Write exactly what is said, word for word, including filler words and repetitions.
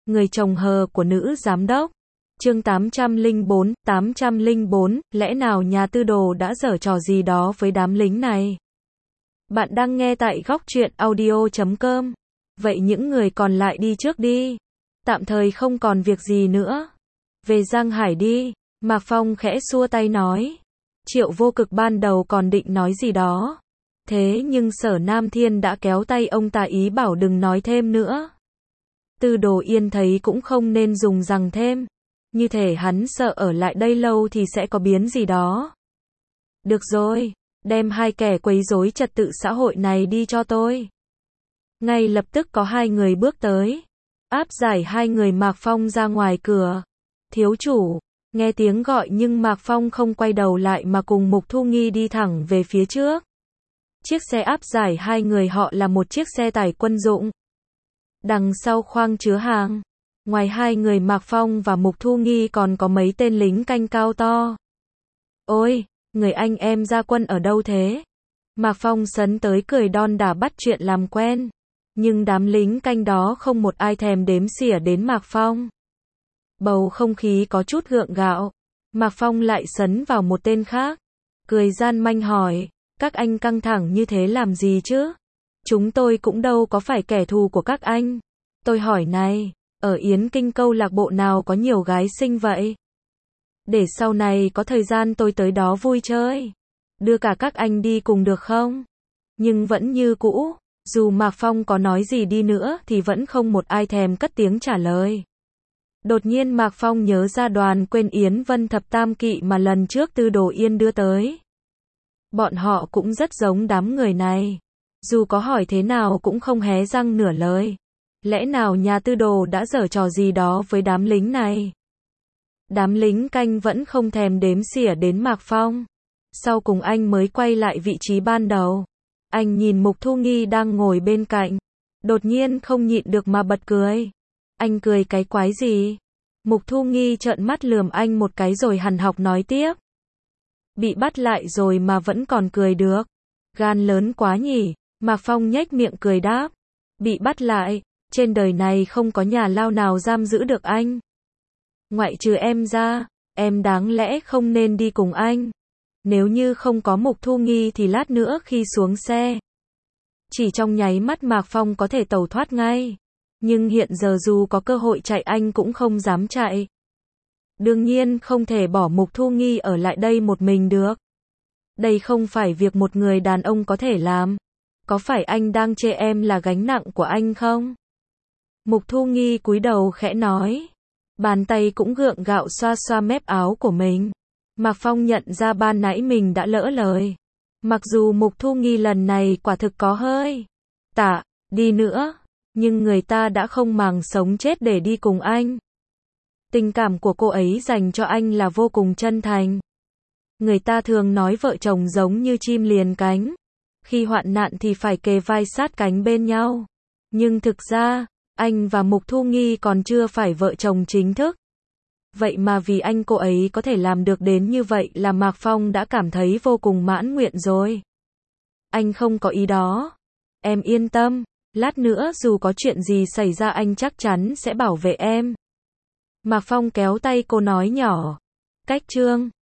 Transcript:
Người chồng hờ của nữ giám đốc. Chương tám trăm lẻ bốn, tám trăm lẻ bốn, lẽ nào nhà tư đồ đã giở trò gì đó với đám lính này? Bạn đang nghe tại góc truyện audio chấm com. Vậy những người còn lại đi trước đi. Tạm thời không còn việc gì nữa. Về Giang Hải đi. Mạc Phong khẽ xua tay nói. Triệu Vô Cực ban đầu còn định nói gì đó. Thế nhưng Sở Nam Thiên đã kéo tay ông ta ý bảo đừng nói thêm nữa. Tư Đồ Yên thấy cũng không nên dùng rằng thêm. Như thể hắn sợ ở lại đây lâu thì sẽ có biến gì đó. Được rồi, đem hai kẻ quấy rối trật tự xã hội này đi cho tôi. Ngay lập tức có hai người bước tới. Áp giải hai người Mạc Phong ra ngoài cửa. Thiếu chủ, nghe tiếng gọi nhưng Mạc Phong không quay đầu lại mà cùng Mục Thu Nghi đi thẳng về phía trước. Chiếc xe áp giải hai người họ là một chiếc xe tải quân dụng. Đằng sau khoang chứa hàng. Ngoài hai người Mạc Phong và Mục Thu Nghi còn có mấy tên lính canh cao to. Ôi, người anh em ra quân ở đâu thế? Mạc Phong sấn tới cười đon đả bắt chuyện làm quen. Nhưng đám lính canh đó không một ai thèm đếm xỉa đến Mạc Phong. Bầu không khí có chút gượng gạo. Mạc Phong lại sấn vào một tên khác. Cười gian manh hỏi, các anh căng thẳng như thế làm gì chứ? Chúng tôi cũng đâu có phải kẻ thù của các anh. Tôi hỏi này, ở Yến Kinh câu lạc bộ nào có nhiều gái xinh vậy? Để sau này có thời gian tôi tới đó vui chơi. Đưa cả các anh đi cùng được không? Nhưng vẫn như cũ, dù Mạc Phong có nói gì đi nữa thì vẫn không một ai thèm cất tiếng trả lời. Đột nhiên Mạc Phong nhớ ra đoàn Quên Yến Vân Thập Tam Kỵ mà lần trước Tư Đồ Yên đưa tới. Bọn họ cũng rất giống đám người này. Dù có hỏi thế nào cũng không hé răng nửa lời. Lẽ nào nhà Tư Đồ đã giở trò gì đó với đám lính này? Đám lính canh vẫn không thèm đếm xỉa đến Mạc Phong. Sau cùng anh mới quay lại vị trí ban đầu. Anh nhìn Mục Thu Nghi đang ngồi bên cạnh. Đột nhiên không nhịn được mà bật cười. Anh cười cái quái gì? Mục Thu Nghi trợn mắt lườm anh một cái rồi hằn học nói tiếp. Bị bắt lại rồi mà vẫn còn cười được. Gan lớn quá nhỉ? Mạc Phong nhếch miệng cười đáp. Bị bắt lại, trên đời này không có nhà lao nào giam giữ được anh. Ngoại trừ em ra, em đáng lẽ không nên đi cùng anh. Nếu như không có Mục Thu Nghi thì lát nữa khi xuống xe. Chỉ trong nháy mắt Mạc Phong có thể tẩu thoát ngay. Nhưng hiện giờ dù có cơ hội chạy anh cũng không dám chạy. Đương nhiên không thể bỏ Mục Thu Nghi ở lại đây một mình được. Đây không phải việc một người đàn ông có thể làm. Có phải anh đang chê em là gánh nặng của anh không? Mục Thu Nghi cúi đầu khẽ nói. Bàn tay cũng gượng gạo xoa xoa mép áo của mình. Mạc Phong nhận ra ban nãy mình đã lỡ lời. Mặc dù Mục Thu Nghi lần này quả thực có hơi tả đi nữa. Nhưng người ta đã không màng sống chết để đi cùng anh. Tình cảm của cô ấy dành cho anh là vô cùng chân thành. Người ta thường nói vợ chồng giống như chim liền cánh. Khi hoạn nạn thì phải kề vai sát cánh bên nhau. Nhưng thực ra, anh và Mục Thu Nghi còn chưa phải vợ chồng chính thức. Vậy mà vì anh cô ấy có thể làm được đến như vậy là Mạc Phong đã cảm thấy vô cùng mãn nguyện rồi. Anh không có ý đó. Em yên tâm. Lát nữa dù có chuyện gì xảy ra anh chắc chắn sẽ bảo vệ em. Mạc Phong kéo tay cô nói nhỏ. Cách chương